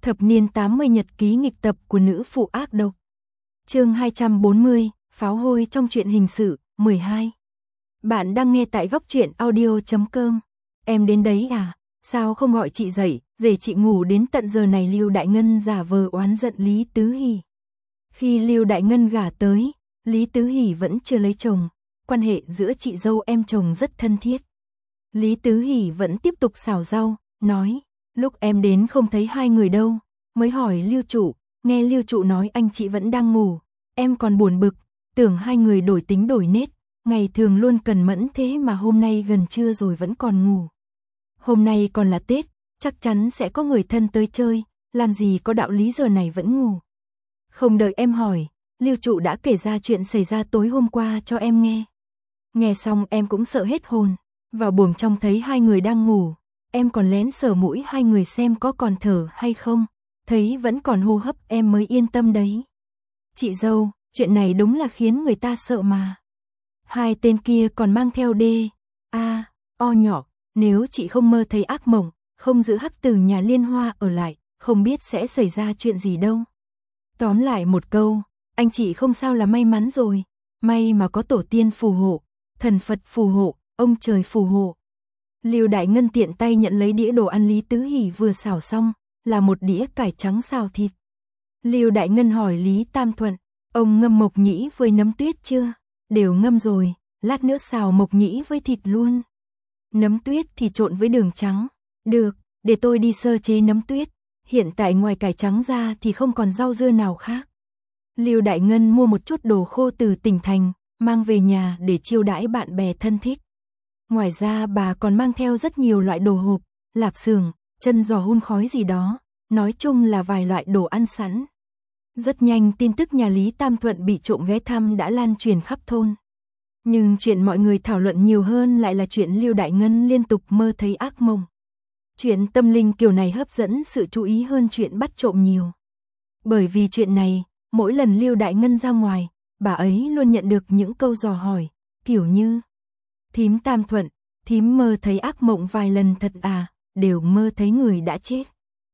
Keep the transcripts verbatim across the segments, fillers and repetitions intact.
Thập niên tám mươi nhật ký nghịch tập của nữ phụ ác độc. Chương hai trăm bốn mươi, pháo hôi trong truyện hình sự, mười hai. Bạn đang nghe tại góc truyện audio chấm com. Em đến đấy à? Sao không gọi chị dậy, để chị ngủ đến tận giờ này? Lưu Đại Ngân giả vờ oán giận Lý Tứ Hỷ. Khi Lưu Đại Ngân gả tới, Lý Tứ Hỷ vẫn chưa lấy chồng, quan hệ giữa chị dâu em chồng rất thân thiết. Lý Tứ Hỷ vẫn tiếp tục xào rau, nói, lúc em đến không thấy hai người đâu, mới hỏi Lưu Trụ, nghe Lưu Trụ nói anh chị vẫn đang ngủ, em còn buồn bực, tưởng hai người đổi tính đổi nết, ngày thường luôn cần mẫn thế mà hôm nay gần trưa rồi vẫn còn ngủ. Hôm nay còn là Tết, chắc chắn sẽ có người thân tới chơi, làm gì có đạo lý giờ này vẫn ngủ. Không đợi em hỏi, Lưu Trụ đã kể ra chuyện xảy ra tối hôm qua cho em nghe. Nghe xong em cũng sợ hết hồn, vào buồng trong thấy hai người đang ngủ, em còn lén sờ mũi hai người xem có còn thở hay không, thấy vẫn còn hô hấp em mới yên tâm đấy. Chị dâu, chuyện này đúng là khiến người ta sợ mà. Hai tên kia còn mang theo đê, a, o nhỏ, nếu chị không mơ thấy ác mộng, không giữ Hắc Tử nhà Liên Hoa ở lại, không biết sẽ xảy ra chuyện gì đâu. Tóm lại một câu, anh chị không sao là may mắn rồi, may mà có tổ tiên phù hộ, thần Phật phù hộ, ông trời phù hộ. Lưu Đại Ngân tiện tay nhận lấy đĩa đồ ăn Lý Tứ Hỷ vừa xào xong, là một đĩa cải trắng xào thịt. Lưu Đại Ngân hỏi Lý Tam Thuận, ông ngâm mộc nhĩ với nấm tuyết chưa? Đều ngâm rồi, lát nữa xào mộc nhĩ với thịt luôn. Nấm tuyết thì trộn với đường trắng. Được, để tôi đi sơ chế nấm tuyết. Hiện tại ngoài cải trắng ra thì không còn rau dưa nào khác. Lưu Đại Ngân mua một chút đồ khô từ tỉnh thành, mang về nhà để chiêu đãi bạn bè thân thích. Ngoài ra bà còn mang theo rất nhiều loại đồ hộp, lạp xưởng, chân giò hun khói gì đó, nói chung là vài loại đồ ăn sẵn. Rất nhanh tin tức nhà Lý Tam Thuận bị trộm ghé thăm đã lan truyền khắp thôn. Nhưng chuyện mọi người thảo luận nhiều hơn lại là chuyện Lưu Đại Ngân liên tục mơ thấy ác mộng. Chuyện tâm linh kiểu này hấp dẫn sự chú ý hơn chuyện bắt trộm nhiều. Bởi vì chuyện này, mỗi lần Lưu Đại Ngân ra ngoài, bà ấy luôn nhận được những câu dò hỏi, kiểu như: Thím Tam Thuận, thím mơ thấy ác mộng vài lần thật à, đều mơ thấy người đã chết.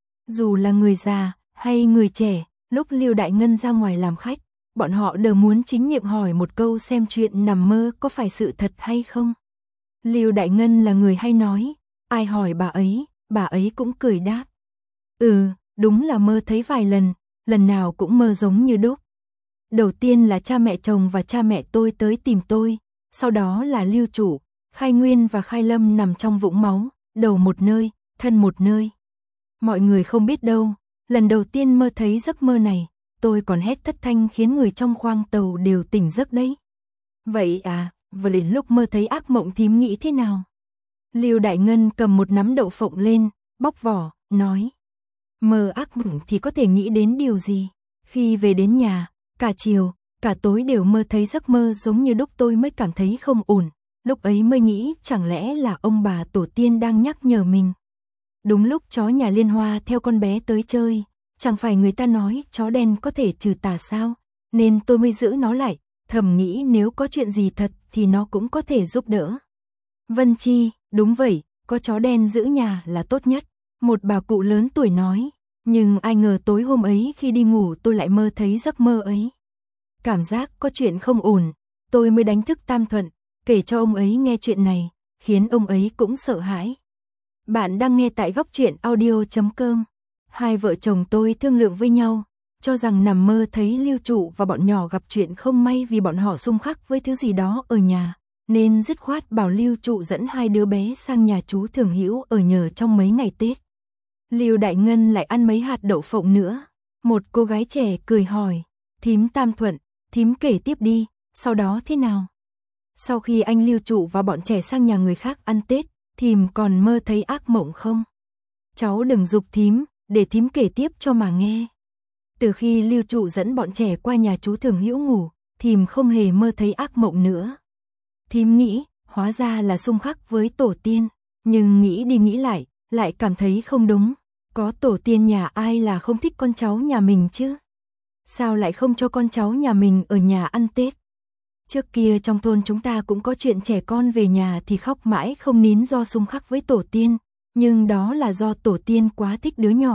Dù là người già hay người trẻ, lúc Lưu Đại Ngân ra ngoài làm khách, bọn họ đều muốn chính miệng hỏi một câu xem chuyện nằm mơ có phải sự thật hay không. Lưu Đại Ngân là người hay nói, ai hỏi bà ấy, bà ấy cũng cười đáp. Ừ, đúng là mơ thấy vài lần, lần nào cũng mơ giống như đúc. Đầu tiên là cha mẹ chồng và cha mẹ tôi tới tìm tôi, sau đó là Lưu Chủ, Khai Nguyên và Khai Lâm nằm trong vũng máu, đầu một nơi, thân một nơi. Mọi người không biết đâu, lần đầu tiên mơ thấy giấc mơ này, tôi còn hét thất thanh khiến người trong khoang tàu đều tỉnh giấc đấy. Vậy à, và đến lúc mơ thấy ác mộng thím nghĩ thế nào? Lưu Đại Ngân cầm một nắm đậu phộng lên, bóc vỏ, nói. Mơ ác mộng thì có thể nghĩ đến điều gì? Khi về đến nhà, cả chiều, cả tối đều mơ thấy giấc mơ giống như đúc, tôi mới cảm thấy không ổn. Lúc ấy mới nghĩ chẳng lẽ là ông bà tổ tiên đang nhắc nhở mình. Đúng lúc chó nhà Liên Hoa theo con bé tới chơi, chẳng phải người ta nói chó đen có thể trừ tà sao, nên tôi mới giữ nó lại, thầm nghĩ nếu có chuyện gì thật thì nó cũng có thể giúp đỡ. Vân Chi, đúng vậy, có chó đen giữ nhà là tốt nhất, một bà cụ lớn tuổi nói, nhưng ai ngờ tối hôm ấy khi đi ngủ tôi lại mơ thấy giấc mơ ấy. Cảm giác có chuyện không ổn, tôi mới đánh thức Tam Thuận, kể cho ông ấy nghe chuyện này, khiến ông ấy cũng sợ hãi. Bạn đang nghe tại góc truyện audio chấm com. Hai vợ chồng tôi thương lượng với nhau, cho rằng nằm mơ thấy Lưu Trụ và bọn nhỏ gặp chuyện không may vì bọn họ xung khắc với thứ gì đó ở nhà, nên dứt khoát bảo Lưu Trụ dẫn hai đứa bé sang nhà chú Thường Hữu ở nhờ trong mấy ngày Tết. Lưu Đại Ngân lại ăn mấy hạt đậu phộng nữa. Một cô gái trẻ cười hỏi, thím Tam Thuận, thím kể tiếp đi, sau đó thế nào? Sau khi anh Lưu Trụ và bọn trẻ sang nhà người khác ăn Tết, thím còn mơ thấy ác mộng không? Cháu đừng giục thím, để thím kể tiếp cho mà nghe. Từ khi Lưu Trụ dẫn bọn trẻ qua nhà chú Thường Hữu ngủ, thím không hề mơ thấy ác mộng nữa. Thím nghĩ, hóa ra là xung khắc với tổ tiên, nhưng nghĩ đi nghĩ lại, lại cảm thấy không đúng. Có tổ tiên nhà ai là không thích con cháu nhà mình chứ? Sao lại không cho con cháu nhà mình ở nhà ăn Tết? Trước kia trong thôn chúng ta cũng có chuyện trẻ con về nhà thì khóc mãi không nín do xung khắc với tổ tiên, nhưng đó là do tổ tiên quá thích đứa nhỏ,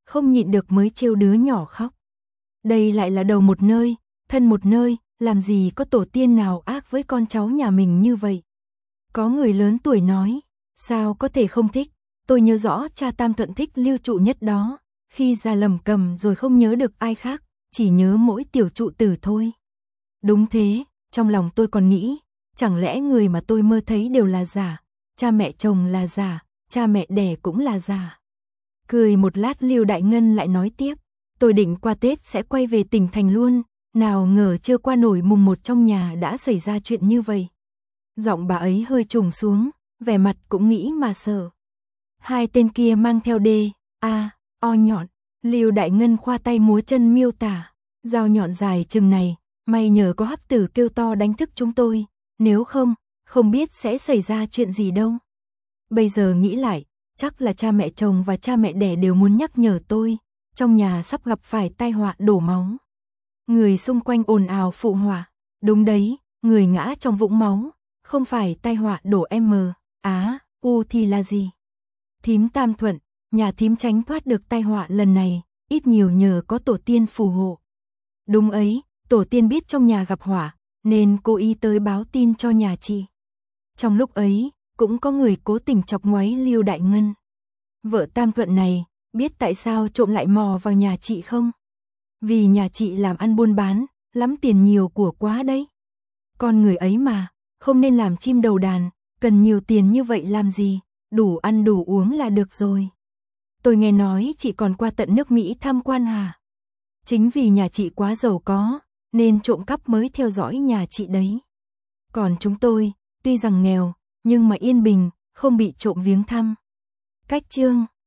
không nhịn được mới trêu đứa nhỏ khóc. Đây lại là đầu một nơi, thân một nơi, làm gì có tổ tiên nào ác với con cháu nhà mình như vậy. Có người lớn tuổi nói, sao có thể không thích, tôi nhớ rõ cha Tam Thuận thích Lưu Trụ nhất đó, khi già lầm cầm rồi không nhớ được ai khác, chỉ nhớ mỗi tiểu trụ tử thôi. Đúng thế, trong lòng tôi còn nghĩ, chẳng lẽ người mà tôi mơ thấy đều là giả, cha mẹ chồng là giả, cha mẹ đẻ cũng là giả. Cười một lát Lưu Đại Ngân lại nói tiếp, tôi định qua Tết sẽ quay về tỉnh thành luôn, nào ngờ chưa qua nổi mùng một trong nhà đã xảy ra chuyện như vậy. Giọng bà ấy hơi trùng xuống, vẻ mặt cũng nghĩ mà sợ. Hai tên kia mang theo đê, a, o nhọn, Lưu Đại Ngân khoa tay múa chân miêu tả, dao nhọn dài chừng này, may nhờ có hắc tử kêu to đánh thức chúng tôi, nếu không, không biết sẽ xảy ra chuyện gì đâu. Bây giờ nghĩ lại, chắc là cha mẹ chồng và cha mẹ đẻ đều muốn nhắc nhở tôi, trong nhà sắp gặp phải tai họa đổ máu. Người xung quanh ồn ào phụ họa, đúng đấy, người ngã trong vũng máu, không phải tai họa đổ M, á, u thì là gì? Thím Tam Thuận, nhà thím tránh thoát được tai họa lần này, ít nhiều nhờ có tổ tiên phù hộ. Đúng ấy, tổ tiên biết trong nhà gặp họa, nên cố ý tới báo tin cho nhà chị. Trong lúc ấy, cũng có người cố tình chọc ngoáy Lưu Đại Ngân. Vợ Tam Thuận này, biết tại sao trộm lại mò vào nhà chị không? Vì nhà chị làm ăn buôn bán, lắm tiền nhiều của quá đấy. Con người ấy mà, không nên làm chim đầu đàn, cần nhiều tiền như vậy làm gì, đủ ăn đủ uống là được rồi. Tôi nghe nói chị còn qua tận nước Mỹ tham quan hả? Chính vì nhà chị quá giàu có, nên trộm cắp mới theo dõi nhà chị đấy. Còn chúng tôi, tuy rằng nghèo, nhưng mà yên bình, không bị trộm viếng thăm. Cách chương